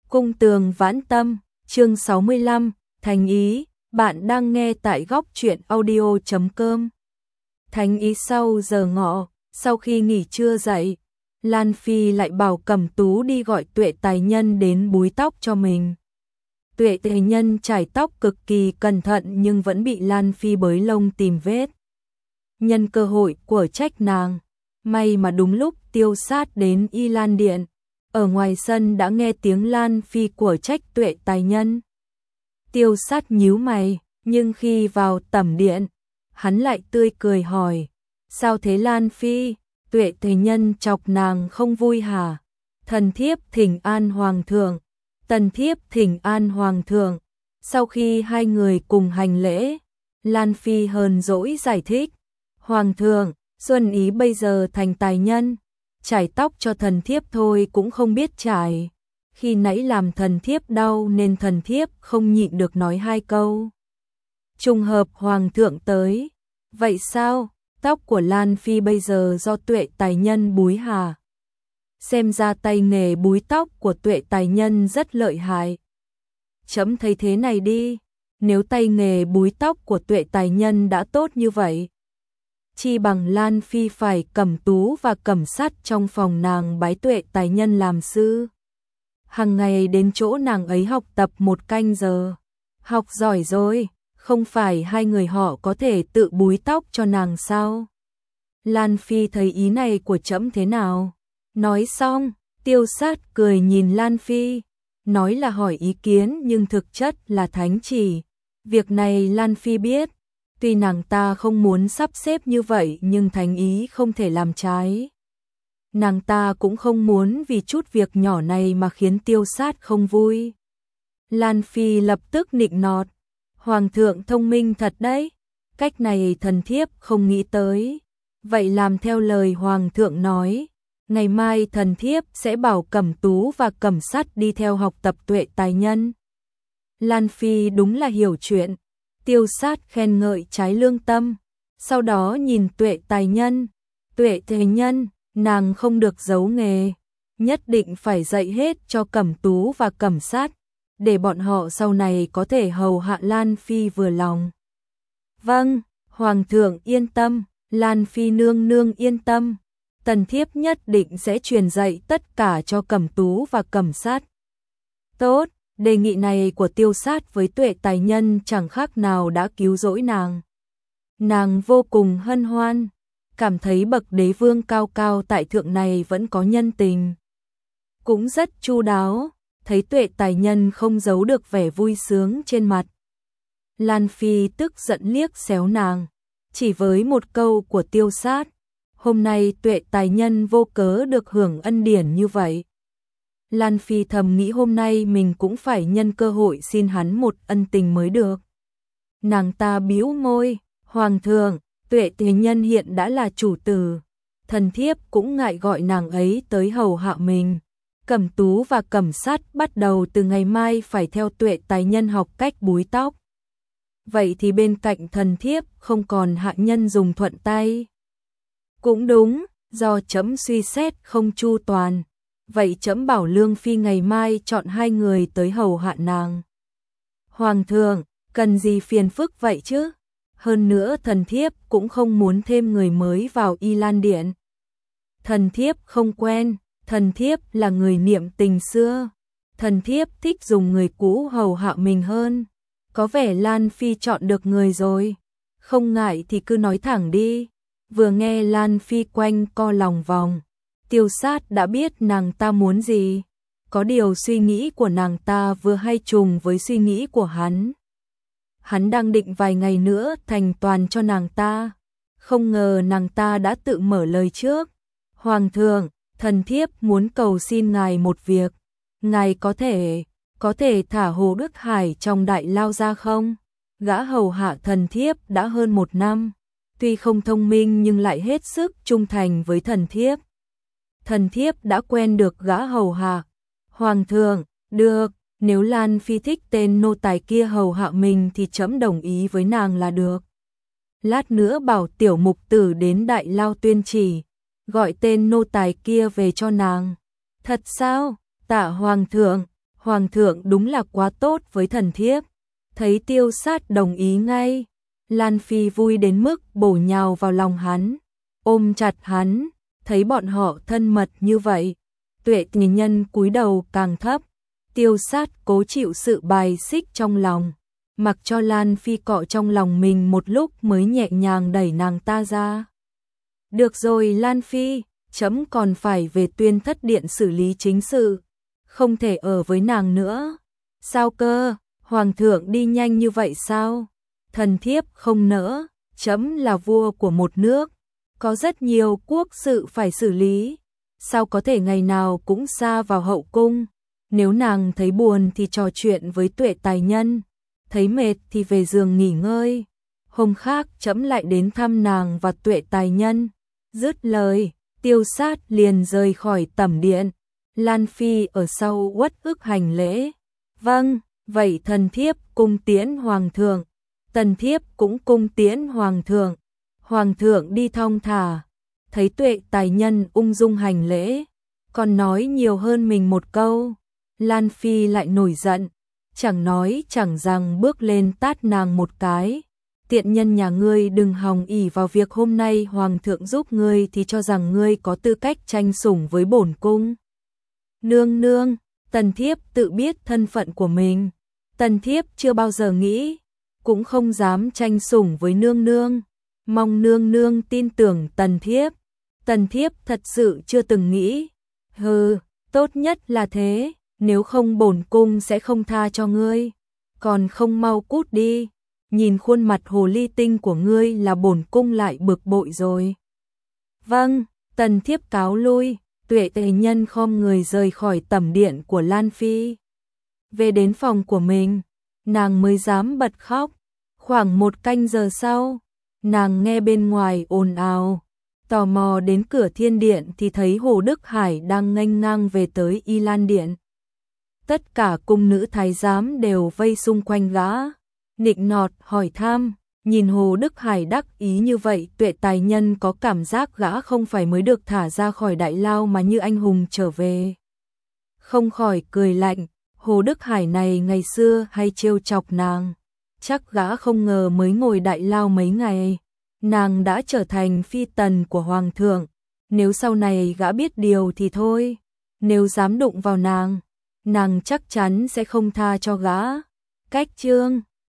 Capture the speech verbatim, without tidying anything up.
Cung tường vãn tâm, chương sáu mươi lăm, Thành ý, bạn đang nghe tại góc truyện audio chấm com. Thành ý sau giờ ngọ, sau khi nghỉ trưa dậy, Lan Phi lại bảo Cẩm Tú đi gọi Tuệ Tài Nhân đến búi tóc cho mình. Tuệ Tài Nhân chải tóc cực kỳ cẩn thận nhưng vẫn bị Lan Phi bới lông tìm vết. Nhân cơ hội của trách nàng, may mà đúng lúc Tiêu Sát đến Y Lan Điện. Ở ngoài sân đã nghe tiếng Lan Phi của trách Tuệ Tài Nhân. Tiêu Sát nhíu mày, nhưng khi vào tẩm điện, hắn lại tươi cười hỏi, sao thế Lan Phi? Tuệ Tài Nhân chọc nàng không vui hả? Thần thiếp thỉnh an hoàng thượng, tần thiếp thỉnh an hoàng thượng. Sau khi hai người cùng hành lễ, Lan Phi hờn dỗi giải thích, hoàng thượng, Xuân Ý bây giờ thành tài nhân, chải tóc cho thần thiếp thôi cũng không biết chải. Khi nãy làm thần thiếp đau nên thần thiếp không nhịn được nói hai câu. Trùng hợp hoàng thượng tới. Vậy sao? Tóc của Lan Phi bây giờ do Tuệ Tài Nhân búi hả? Xem ra tay nghề búi tóc của Tuệ Tài Nhân rất lợi hại. Chấm thấy thế này đi, nếu tay nghề búi tóc của Tuệ Tài Nhân đã tốt như vậy, chi bằng Lan Phi phải Cẩm Tú và Cẩm Sát trong phòng nàng bái Tuệ Tài Nhân làm sư. Hàng ngày đến chỗ nàng ấy học tập một canh giờ. Học giỏi rồi, không phải hai người họ có thể tự búi tóc cho nàng sao? Lan Phi thấy ý này của trẫm thế nào? Nói xong, Tiêu Sát cười nhìn Lan Phi, nói là hỏi ý kiến nhưng thực chất là thánh chỉ. Việc này Lan Phi biết. Tuy nàng ta không muốn sắp xếp như vậy nhưng thánh ý không thể làm trái. Nàng ta cũng không muốn vì chút việc nhỏ này mà khiến Tiêu Sát không vui. Lan Phi lập tức nịnh nọt, hoàng thượng thông minh thật đấy, cách này thần thiếp không nghĩ tới. Vậy làm theo lời hoàng thượng nói, ngày mai thần thiếp sẽ bảo Cẩm Tú và Cẩm Sát đi theo học tập Tuệ Tài Nhân. Lan Phi đúng là hiểu chuyện. Tiêu Sát khen ngợi trái lương tâm, sau đó nhìn Tuệ Tài Nhân. Tuệ Tài Nhân, nàng không được giấu nghề, nhất định phải dạy hết cho Cẩm Tú và Cẩm Sát, để bọn họ sau này có thể hầu hạ Lan Phi vừa lòng. Vâng, hoàng thượng yên tâm, Lan Phi nương nương yên tâm, tần thiếp nhất định sẽ truyền dạy tất cả cho Cẩm Tú và Cẩm Sát. Tốt. Đề nghị này của Tiêu Sát với Tuệ Tài Nhân chẳng khác nào đã cứu rỗi nàng. Nàng vô cùng hân hoan, cảm thấy bậc đế vương cao cao tại thượng này vẫn có nhân tình. Cũng rất chu đáo, thấy Tuệ Tài Nhân không giấu được vẻ vui sướng trên mặt. Lan Phi tức giận liếc xéo nàng, chỉ với một câu của Tiêu Sát, hôm nay Tuệ Tài Nhân vô cớ được hưởng ân điển như vậy. Lan Phi thầm nghĩ hôm nay mình cũng phải nhân cơ hội xin hắn một ân tình mới được. Nàng ta bĩu môi, hoàng thượng, Tuệ Tài Nhân hiện đã là chủ tử, thần thiếp cũng ngại gọi nàng ấy tới hầu hạ mình. Cẩm Tú và Cẩm Sát bắt đầu từ ngày mai phải theo Tuệ Tài Nhân học cách búi tóc. Vậy thì bên cạnh thần thiếp không còn hạ nhân dùng thuận tay. Cũng đúng, do trẫm suy xét không chu toàn. Vậy trẫm bảo Lương Phi ngày mai chọn hai người tới hầu hạ nàng. Hoàng thượng, cần gì phiền phức vậy chứ? Hơn nữa thần thiếp cũng không muốn thêm người mới vào Y Lan Điện. Thần thiếp không quen, thần thiếp là người niệm tình xưa. Thần thiếp thích dùng người cũ hầu hạ mình hơn. Có vẻ Lan Phi chọn được người rồi. Không ngại thì cứ nói thẳng đi. Vừa nghe Lan Phi quanh co lòng vòng, Tiêu Sát đã biết nàng ta muốn gì. Có điều suy nghĩ của nàng ta vừa hay trùng với suy nghĩ của hắn. Hắn đang định vài ngày nữa thành toàn cho nàng ta. Không ngờ nàng ta đã tự mở lời trước. Hoàng thượng, thần thiếp muốn cầu xin ngài một việc. Ngài có thể, có thể thả Hồ Đức Hải trong đại lao ra không? Gã hầu hạ thần thiếp đã hơn một năm. Tuy không thông minh nhưng lại hết sức trung thành với thần thiếp. Thần thiếp đã quen được gã hầu hạ. Hoàng thượng, được, nếu Lan Phi thích tên nô tài kia hầu hạ mình thì trẫm đồng ý với nàng là được. Lát nữa bảo tiểu mục tử đến đại lao tuyên chỉ, gọi tên nô tài kia về cho nàng. Thật sao? Tạ hoàng thượng, Hoàng thượng đúng là quá tốt với thần thiếp. Thấy Tiêu Sát đồng ý ngay, Lan Phi vui đến mức bổ nhào vào lòng hắn, ôm chặt hắn, thấy bọn họ thân mật như vậy. Tuệ Tình Nhân cúi đầu càng thấp, Tiêu Sát cố chịu sự bài xích trong lòng, mặc cho Lan Phi cọ trong lòng mình một lúc mới nhẹ nhàng đẩy nàng ta ra. Được rồi Lan Phi, trẫm còn phải về Tuyên Thất Điện xử lý chính sự, không thể ở với nàng nữa. Sao cơ, Hoàng thượng đi nhanh như vậy sao? Thần thiếp không nỡ, trẫm là vua của một nước, có rất nhiều quốc sự phải xử lý, sao có thể ngày nào cũng xa vào hậu cung. Nếu nàng thấy buồn thì trò chuyện với Tuệ Tài Nhân, thấy mệt thì về giường nghỉ ngơi, hôm khác trẫm lại đến thăm nàng và Tuệ Tài Nhân. Dứt lời, Tiêu Sát liền rời khỏi tẩm điện. Lan Phi ở sau uất ức hành lễ. Vâng, vậy thần thiếp cung tiễn Hoàng thượng. Tần thiếp cũng cung tiễn Hoàng thượng. Hoàng thượng đi thong thả. Thấy Tuệ Tài Nhân ung dung hành lễ, còn nói nhiều hơn mình một câu, Lan Phi lại nổi giận, chẳng nói chẳng rằng bước lên tát nàng một cái. Tiện nhân nhà ngươi đừng hòng ỷ vào việc hôm nay Hoàng thượng giúp ngươi thì cho rằng ngươi có tư cách tranh sủng với bổn cung. Nương nương, tần thiếp tự biết thân phận của mình, tần thiếp chưa bao giờ nghĩ, cũng không dám tranh sủng với nương nương, mong nương nương tin tưởng tần thiếp. Tần thiếp thật sự chưa từng nghĩ. Hừ, tốt nhất là thế, nếu không bổn cung sẽ không tha cho ngươi, còn không mau cút đi. Nhìn khuôn mặt hồ ly tinh của ngươi là bổn cung lại bực bội rồi. Vâng, tần thiếp cáo lui. Tuệ Tình Nhân khom người rời khỏi tẩm điện của Lan Phi. Về đến phòng của mình, nàng mới dám bật khóc. Khoảng một canh giờ sau, nàng nghe bên ngoài ồn ào, tò mò đến cửa thiên điện thì thấy Hồ Đức Hải đang nghênh ngang về tới Y Lan Điện. Tất cả cung nữ thái giám đều vây xung quanh gã, nịnh nọt hỏi thăm. Nhìn Hồ Đức Hải đắc ý như vậy, Tuệ Tài Nhân có cảm giác gã không phải mới được thả ra khỏi đại lao mà như anh hùng trở về. Không khỏi cười lạnh, Hồ Đức Hải này ngày xưa hay trêu chọc nàng, chắc gã không ngờ mới ngồi đại lao mấy ngày, nàng đã trở thành phi tần của Hoàng thượng. Nếu sau này gã biết điều thì thôi, nếu dám đụng vào nàng, nàng chắc chắn sẽ không tha cho gã. Cách chương